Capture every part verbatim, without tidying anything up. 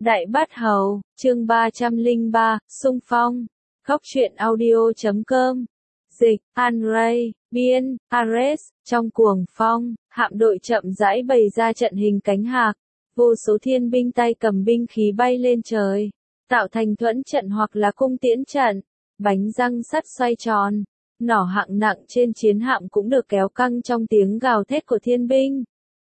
Đại Bát Hầu, chương ba trăm lẻ ba, xung phong. Góc truyện audio chấm com. Dịch, An Ray, biên, Ares, trong cuồng phong, hạm đội chậm rãi bày ra trận hình cánh hạc. Vô số thiên binh tay cầm binh khí bay lên trời, tạo thành thuẫn trận hoặc là cung tiễn trận. Bánh răng sắt xoay tròn, nỏ hạng nặng trên chiến hạm cũng được kéo căng trong tiếng gào thét của thiên binh.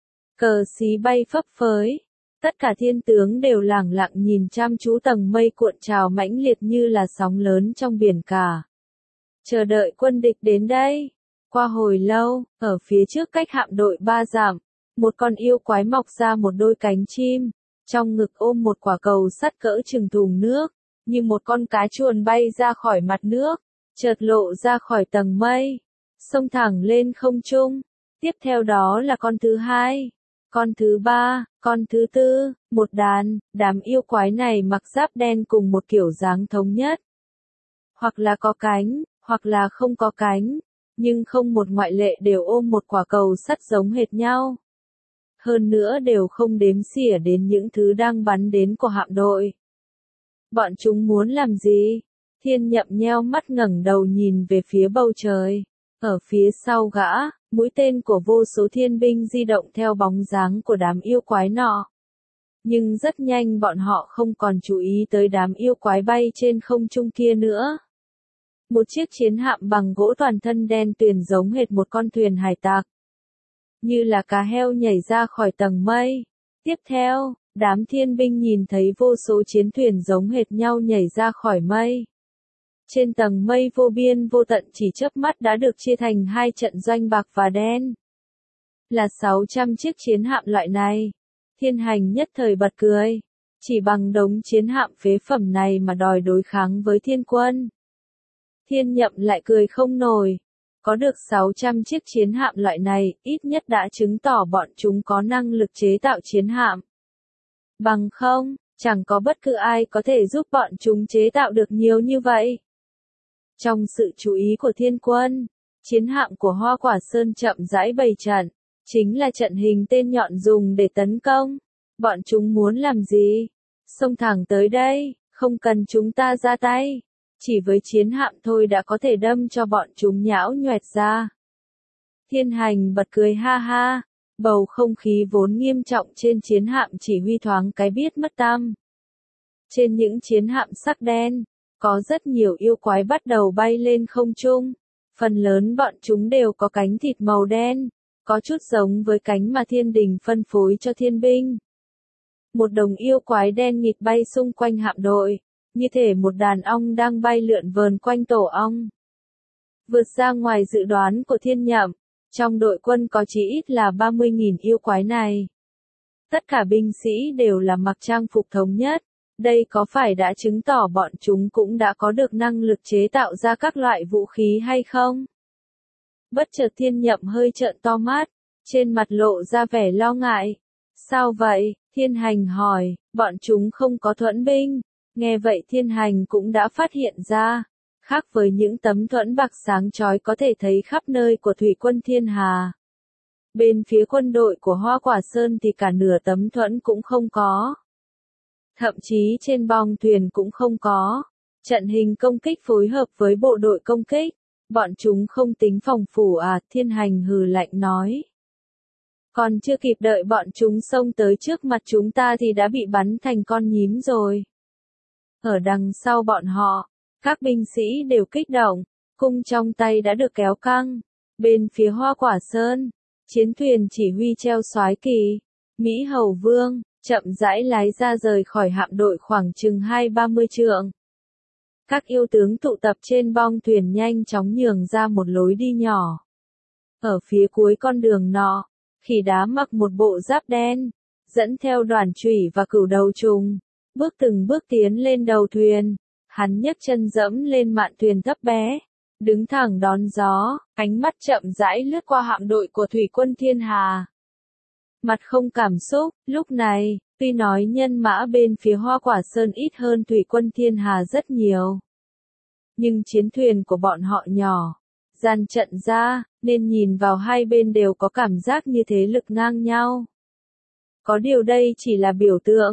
Cờ xí bay phấp phới. Tất cả thiên tướng đều lẳng lặng nhìn chăm chú tầng mây cuộn trào mãnh liệt như là sóng lớn trong biển cả. Chờ đợi quân địch đến đây. Qua hồi lâu, ở phía trước cách hạm đội ba dặm, một con yêu quái mọc ra một đôi cánh chim, trong ngực ôm một quả cầu sắt cỡ chừng thùng nước, như một con cá chuồn bay ra khỏi mặt nước, chợt lộ ra khỏi tầng mây, xông thẳng lên không trung. Tiếp theo đó là con thứ hai, con thứ ba, con thứ tư, một đàn, đám yêu quái này mặc giáp đen cùng một kiểu dáng thống nhất. Hoặc là có cánh, hoặc là không có cánh, nhưng không một ngoại lệ đều ôm một quả cầu sắt giống hệt nhau. Hơn nữa đều không đếm xỉa đến những thứ đang bắn đến của hạm đội. Bọn chúng muốn làm gì? Thiên Nhậm nheo mắt ngẩng đầu nhìn về phía bầu trời. Ở phía sau gã, mũi tên của vô số thiên binh di động theo bóng dáng của đám yêu quái nọ. Nhưng rất nhanh bọn họ không còn chú ý tới đám yêu quái bay trên không trung kia nữa. Một chiếc chiến hạm bằng gỗ toàn thân đen tuyền giống hệt một con thuyền hải tặc. Như là cá heo nhảy ra khỏi tầng mây. Tiếp theo, đám thiên binh nhìn thấy vô số chiến thuyền giống hệt nhau nhảy ra khỏi mây. Trên tầng mây vô biên vô tận chỉ chớp mắt đã được chia thành hai trận doanh bạc và đen. Là sáu trăm chiếc chiến hạm loại này. Thiên Hành nhất thời bật cười. Chỉ bằng đống chiến hạm phế phẩm này mà đòi đối kháng với thiên quân. Thiên Nhậm lại cười không nổi. Có được sáu trăm chiếc chiến hạm loại này, ít nhất đã chứng tỏ bọn chúng có năng lực chế tạo chiến hạm. Bằng không, chẳng có bất cứ ai có thể giúp bọn chúng chế tạo được nhiều như vậy. Trong sự chú ý của thiên quân, chiến hạm của Hoa Quả Sơn chậm rãi bày trận, chính là trận hình tên nhọn dùng để tấn công. Bọn chúng muốn làm gì? Xông thẳng tới đây, không cần chúng ta ra tay. Chỉ với chiến hạm thôi đã có thể đâm cho bọn chúng nhão nhoẹt ra. Thiên Hành bật cười ha ha, bầu không khí vốn nghiêm trọng trên chiến hạm chỉ huy thoáng cái biết mất tăm. Trên những chiến hạm sắc đen, có rất nhiều yêu quái bắt đầu bay lên không trung. Phần lớn bọn chúng đều có cánh thịt màu đen, có chút giống với cánh mà thiên đình phân phối cho thiên binh. Một đồng yêu quái đen nghịt bay xung quanh hạm đội, như thể một đàn ong đang bay lượn vờn quanh tổ ong. Vượt ra ngoài dự đoán của Thiên Nhậm, trong đội quân có chí ít là ba mươi nghìn yêu quái này. Tất cả binh sĩ đều là mặc trang phục thống nhất. Đây có phải đã chứng tỏ bọn chúng cũng đã có được năng lực chế tạo ra các loại vũ khí hay không? Bất chợt Thiên Nhậm hơi trợn to mắt, trên mặt lộ ra vẻ lo ngại. Sao vậy? Thiên Hành hỏi, bọn chúng không có thuẫn binh. Nghe vậy Thiên Hành cũng đã phát hiện ra, khác với những tấm thuẫn bạc sáng chói có thể thấy khắp nơi của thủy quân Thiên Hà. Bên phía quân đội của Hoa Quả Sơn thì cả nửa tấm thuẫn cũng không có. Thậm chí trên bong thuyền cũng không có. Trận hình công kích phối hợp với bộ đội công kích, bọn chúng không tính phòng thủ à? Thiên Hành hừ lạnh nói. Còn chưa kịp đợi bọn chúng xông tới trước mặt chúng ta thì đã bị bắn thành con nhím rồi. Ở đằng sau bọn họ, các binh sĩ đều kích động, cung trong tay đã được kéo căng. Bên phía Hoa Quả Sơn, chiến thuyền chỉ huy treo soái kỳ, Mỹ Hầu Vương, chậm rãi lái ra rời khỏi hạm đội khoảng chừng hai ba mươi trượng. Các yêu tướng tụ tập trên bong thuyền nhanh chóng nhường ra một lối đi nhỏ. Ở phía cuối con đường nọ, Khỉ Đá mặc một bộ giáp đen, dẫn theo Đoàn Chủy và Cửu Đầu Trùng, bước từng bước tiến lên đầu thuyền. Hắn nhấc chân dẫm lên mạn thuyền thấp bé, đứng thẳng đón gió, ánh mắt chậm rãi lướt qua hạm đội của thủy quân Thiên Hà. Mặt không cảm xúc, lúc này, tuy nói nhân mã bên phía Hoa Quả Sơn ít hơn thủy quân Thiên Hà rất nhiều. Nhưng chiến thuyền của bọn họ nhỏ, dàn trận ra, nên nhìn vào hai bên đều có cảm giác như thế lực ngang nhau. Có điều đây chỉ là biểu tượng.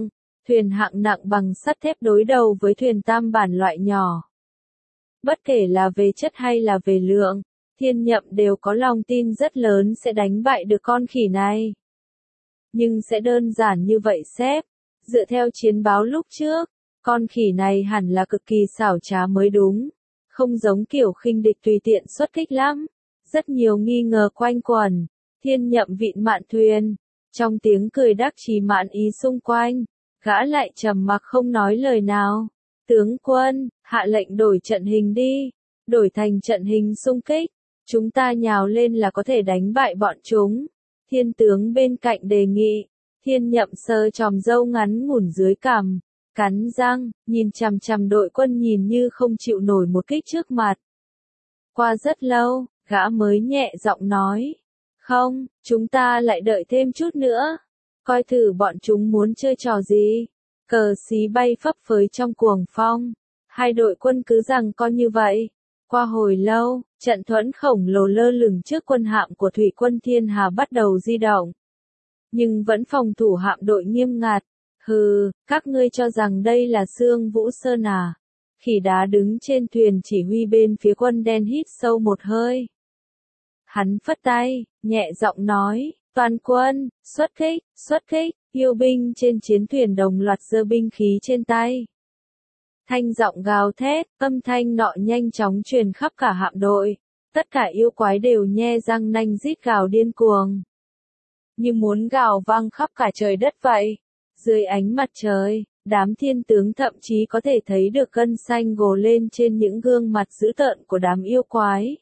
thuyền hạng nặng bằng sắt thép đối đầu với thuyền tam bản loại nhỏ. Bất kể là về chất hay là về lượng, Thiên Nhậm đều có lòng tin rất lớn sẽ đánh bại được con khỉ này. Nhưng sẽ đơn giản như vậy sếp, dựa theo chiến báo lúc trước, con khỉ này hẳn là cực kỳ xảo trá mới đúng, không giống kiểu khinh địch tùy tiện xuất kích lắm. Rất nhiều nghi ngờ quanh quẩn, Thiên Nhậm vịn mạn thuyền, trong tiếng cười đắc chí mãn ý xung quanh, gã lại trầm mặc không nói lời nào. Tướng quân, hạ lệnh đổi trận hình đi, đổi thành trận hình xung kích, chúng ta nhào lên là có thể đánh bại bọn chúng. Thiên tướng bên cạnh đề nghị. Thiên Nhậm sơ tròm râu ngắn ngủn dưới cằm, cắn răng, nhìn chằm chằm đội quân nhìn như không chịu nổi một kích trước mặt. Qua rất lâu, gã mới nhẹ giọng nói, không, chúng ta lại đợi thêm chút nữa, coi thử bọn chúng muốn chơi trò gì. Cờ xí bay phấp phới trong cuồng phong, hai đội quân cứ rằng con như vậy. Qua hồi lâu, trận thuẫn khổng lồ lơ lửng trước quân hạm của thủy quân Thiên Hà bắt đầu di động. Nhưng vẫn phòng thủ hạm đội nghiêm ngặt. Hừ, các ngươi cho rằng đây là Sương Vũ Sơn à? Khỉ đá đứng trên thuyền chỉ huy bên phía quân đen hít sâu một hơi. Hắn phất tay, nhẹ giọng nói, toàn quân, xuất kích, xuất kích, yêu binh trên chiến thuyền đồng loạt giơ binh khí trên tay. Thanh giọng gào thét, âm thanh nọ nhanh chóng truyền khắp cả hạm đội. Tất cả yêu quái đều nhe răng nanh rít gào điên cuồng. Như muốn gào vang khắp cả trời đất vậy. Dưới ánh mặt trời, đám thiên tướng thậm chí có thể thấy được gân xanh gồ lên trên những gương mặt dữ tợn của đám yêu quái.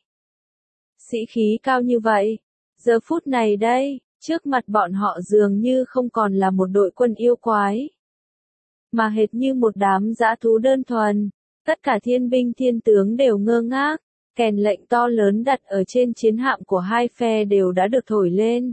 Sĩ khí cao như vậy, giờ phút này đây, trước mặt bọn họ dường như không còn là một đội quân yêu quái, mà hệt như một đám dã thú đơn thuần. Tất cả thiên binh thiên tướng đều ngơ ngác, kèn lệnh to lớn đặt ở trên chiến hạm của hai phe đều đã được thổi lên.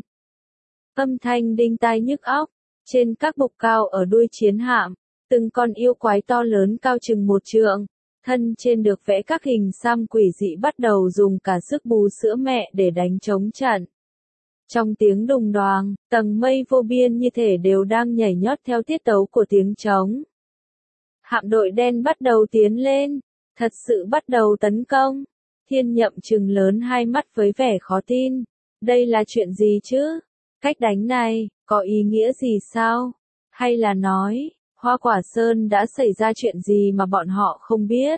Âm thanh đinh tai nhức óc, trên các bục cao ở đuôi chiến hạm, từng con yêu quái to lớn cao chừng một trượng, thân trên được vẽ các hình xăm quỷ dị bắt đầu dùng cả sức bú sữa mẹ để đánh chống trận. Trong tiếng đùng đoàng, tầng mây vô biên như thể đều đang nhảy nhót theo tiết tấu của tiếng trống. Hạm đội đen bắt đầu tiến lên, thật sự bắt đầu tấn công. Thiên Nhậm trừng lớn hai mắt với vẻ khó tin. Đây là chuyện gì chứ? Cách đánh này, có ý nghĩa gì sao? Hay là nói, Hoa Quả Sơn đã xảy ra chuyện gì mà bọn họ không biết?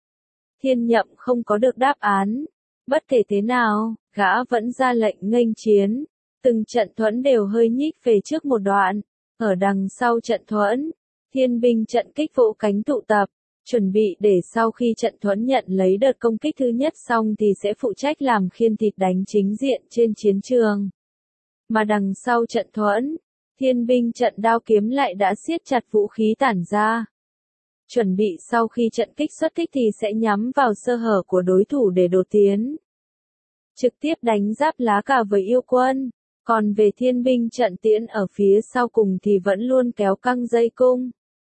Thiên Nhậm không có được đáp án. Bất kể thế nào, gã vẫn ra lệnh nghênh chiến. Từng trận thuẫn đều hơi nhích về trước một đoạn. Ở đằng sau trận thuẫn, thiên binh trận kích vỗ cánh tụ tập, chuẩn bị để sau khi trận thuẫn nhận lấy đợt công kích thứ nhất xong thì sẽ phụ trách làm khiên thịt đánh chính diện trên chiến trường. Mà đằng sau trận thuẫn, thiên binh trận đao kiếm lại đã siết chặt vũ khí tản ra. Chuẩn bị sau khi trận kích xuất kích thì sẽ nhắm vào sơ hở của đối thủ để đột tiến. Trực tiếp đánh giáp lá cà với yêu quân, còn về thiên binh trận tiễn ở phía sau cùng thì vẫn luôn kéo căng dây cung.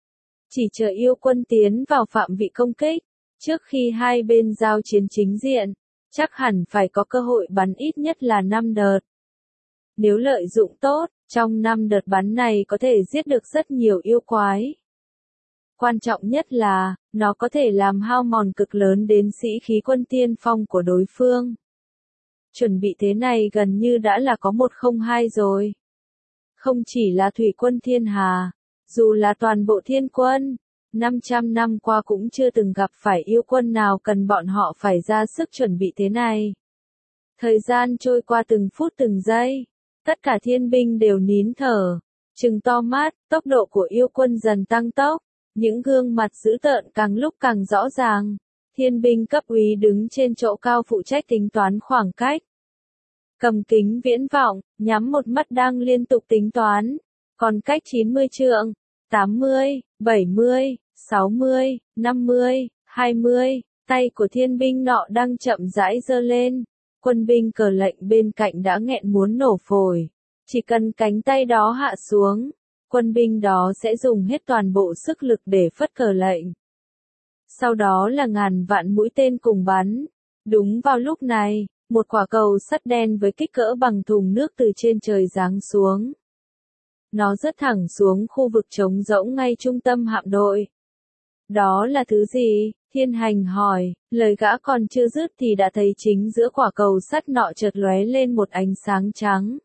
Chỉ chờ yêu quân tiến vào phạm vị công kích, trước khi hai bên giao chiến chính diện, chắc hẳn phải có cơ hội bắn ít nhất là năm đợt. Nếu lợi dụng tốt, trong năm đợt bắn này có thể giết được rất nhiều yêu quái. Quan trọng nhất là, nó có thể làm hao mòn cực lớn đến sĩ khí quân tiên phong của đối phương. Chuẩn bị thế này gần như đã là có một không hai rồi. Không chỉ là thủy quân Thiên Hà, dù là toàn bộ thiên quân, năm trăm năm qua cũng chưa từng gặp phải yêu quân nào cần bọn họ phải ra sức chuẩn bị thế này. Thời gian trôi qua từng phút từng giây, tất cả thiên binh đều nín thở, trừng to mắt, tốc độ của yêu quân dần tăng tốc, những gương mặt dữ tợn càng lúc càng rõ ràng. Thiên binh cấp úy đứng trên chỗ cao phụ trách tính toán khoảng cách. Cầm kính viễn vọng, nhắm một mắt đang liên tục tính toán. Còn cách chín mươi trượng, tám mươi, bảy mươi, sáu mươi, năm mươi, hai mươi, tay của thiên binh nọ đang chậm rãi giơ lên. Quân binh cờ lệnh bên cạnh đã nghẹn muốn nổ phổi. Chỉ cần cánh tay đó hạ xuống, quân binh đó sẽ dùng hết toàn bộ sức lực để phất cờ lệnh. Sau đó là ngàn vạn mũi tên cùng bắn. Đúng vào lúc này, một quả cầu sắt đen với kích cỡ bằng thùng nước từ trên trời giáng xuống. Nó rớt thẳng xuống khu vực trống rỗng ngay trung tâm hạm đội. Đó là thứ gì? Thiên Hành hỏi, lời gã còn chưa dứt thì đã thấy chính giữa quả cầu sắt nọ chợt lóe lên một ánh sáng trắng.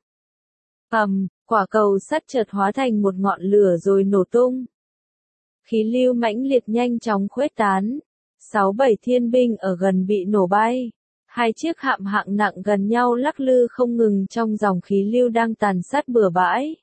Ầm, quả cầu sắt chợt hóa thành một ngọn lửa rồi nổ tung. Khí lưu mãnh liệt nhanh chóng khuếch tán. Sáu bảy thiên binh ở gần bị nổ bay. Hai chiếc hạm hạng nặng gần nhau lắc lư không ngừng trong dòng khí lưu đang tàn sát bừa bãi.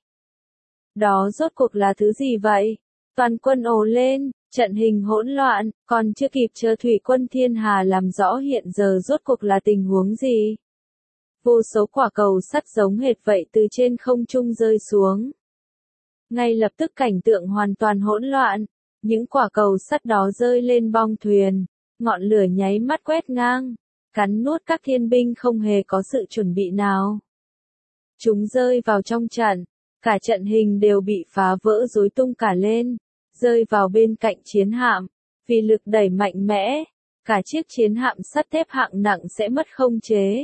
Đó rốt cuộc là thứ gì vậy? Toàn quân ồ lên, trận hình hỗn loạn, còn chưa kịp chờ thủy quân thiên hà làm rõ hiện giờ rốt cuộc là tình huống gì. Vô số quả cầu sắt giống hệt vậy từ trên không trung rơi xuống. Ngay lập tức cảnh tượng hoàn toàn hỗn loạn, những quả cầu sắt đó rơi lên bong thuyền, ngọn lửa nháy mắt quét ngang, cắn nuốt các thiên binh không hề có sự chuẩn bị nào. Chúng rơi vào trong trận, cả trận hình đều bị phá vỡ rối tung cả lên, rơi vào bên cạnh chiến hạm, vì lực đẩy mạnh mẽ, cả chiếc chiến hạm sắt thép hạng nặng sẽ mất khống chế.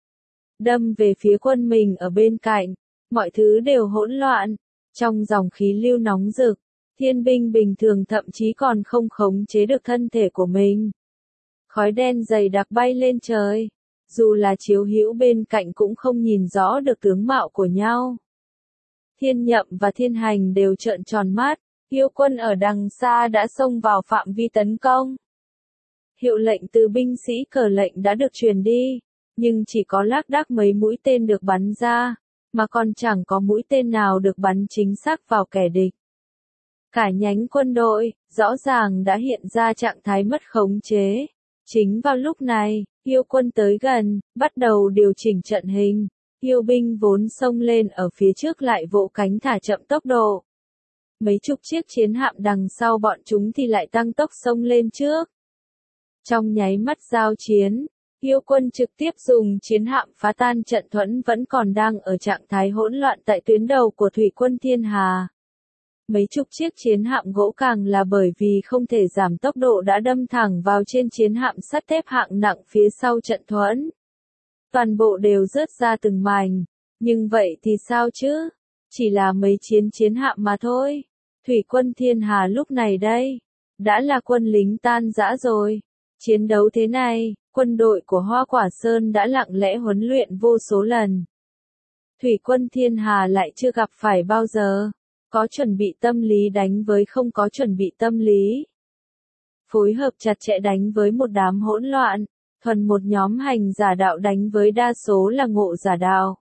Đâm về phía quân mình ở bên cạnh, mọi thứ đều hỗn loạn, trong dòng khí lưu nóng rực, thiên binh bình thường thậm chí còn không khống chế được thân thể của mình. Khói đen dày đặc bay lên trời, dù là chiếu hữu bên cạnh cũng không nhìn rõ được tướng mạo của nhau. Thiên Nhậm và Thiên Hành đều trợn tròn mắt, yêu quân ở đằng xa đã xông vào phạm vi tấn công. Hiệu lệnh từ binh sĩ cờ lệnh đã được truyền đi, nhưng chỉ có lác đác mấy mũi tên được bắn ra, mà còn chẳng có mũi tên nào được bắn chính xác vào kẻ địch. Cả nhánh quân đội, rõ ràng đã hiện ra trạng thái mất khống chế. Chính vào lúc này, yêu quân tới gần, bắt đầu điều chỉnh trận hình. Yêu binh vốn xông lên ở phía trước lại vỗ cánh thả chậm tốc độ. Mấy chục chiếc chiến hạm đằng sau bọn chúng thì lại tăng tốc xông lên trước. Trong nháy mắt giao chiến, yêu quân trực tiếp dùng chiến hạm phá tan trận thuẫn vẫn còn đang ở trạng thái hỗn loạn tại tuyến đầu của thủy quân thiên hà. Mấy chục chiếc chiến hạm gỗ càng là bởi vì không thể giảm tốc độ đã đâm thẳng vào trên chiến hạm sắt thép hạng nặng phía sau trận thuẫn. Toàn bộ đều rớt ra từng mảnh, nhưng vậy thì sao chứ? Chỉ là mấy chiến chiến hạm mà thôi. Thủy quân thiên hà lúc này đây, đã là quân lính tan rã rồi. Chiến đấu thế này, quân đội của Hoa Quả Sơn đã lặng lẽ huấn luyện vô số lần. Thủy quân thiên hà lại chưa gặp phải bao giờ. Có chuẩn bị tâm lý đánh với không có chuẩn bị tâm lý. Phối hợp chặt chẽ đánh với một đám hỗn loạn, thuần một nhóm hành giả đạo đánh với đa số là ngộ giả đạo.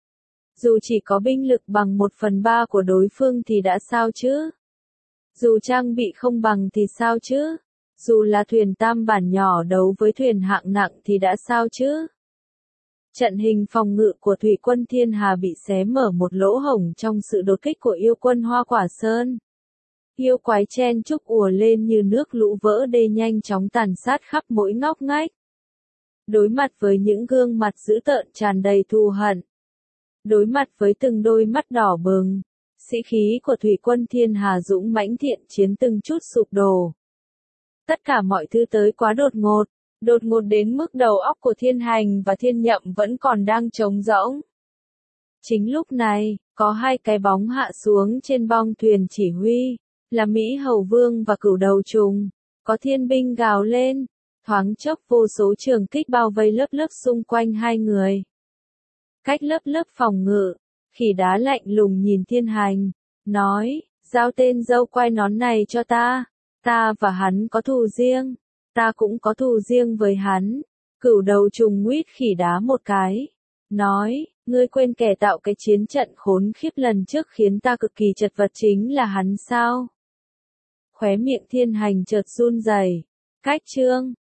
Dù chỉ có binh lực bằng một phần ba của đối phương thì đã sao chứ? Dù trang bị không bằng thì sao chứ? Dù là thuyền tam bản nhỏ đấu với thuyền hạng nặng thì đã sao chứ? Trận hình phòng ngự của thủy quân thiên hà bị xé mở một lỗ hổng trong sự đột kích của yêu quân Hoa Quả Sơn. Yêu quái chen chúc ùa lên như nước lũ vỡ đê nhanh chóng tàn sát khắp mỗi ngóc ngách. Đối mặt với những gương mặt dữ tợn tràn đầy thù hận. Đối mặt với từng đôi mắt đỏ bừng, sĩ khí của thủy quân thiên hà dũng mãnh thiện chiến từng chút sụp đổ. Tất cả mọi thứ tới quá đột ngột. Đột ngột đến mức đầu óc của Thiên Hành và Thiên Nhậm vẫn còn đang trống rỗng. Chính lúc này, có hai cái bóng hạ xuống trên bong thuyền chỉ huy, là Mỹ Hầu Vương và Cửu Đầu Trùng. Có thiên binh gào lên, thoáng chốc vô số trường kích bao vây lớp lớp xung quanh hai người. Cách lớp lớp phòng ngự, khỉ đá lạnh lùng nhìn Thiên Hành, nói, giao tên dâu quai nón này cho ta, ta và hắn có thù riêng. Ta cũng có thù riêng với hắn. Cửu Đầu Trùng nguyết khỉ đá một cái. Nói, ngươi quên kẻ tạo cái chiến trận khốn khiếp lần trước khiến ta cực kỳ chật vật chính là hắn sao? Khóe miệng Thiên Hành chợt run rẩy. Cách chương.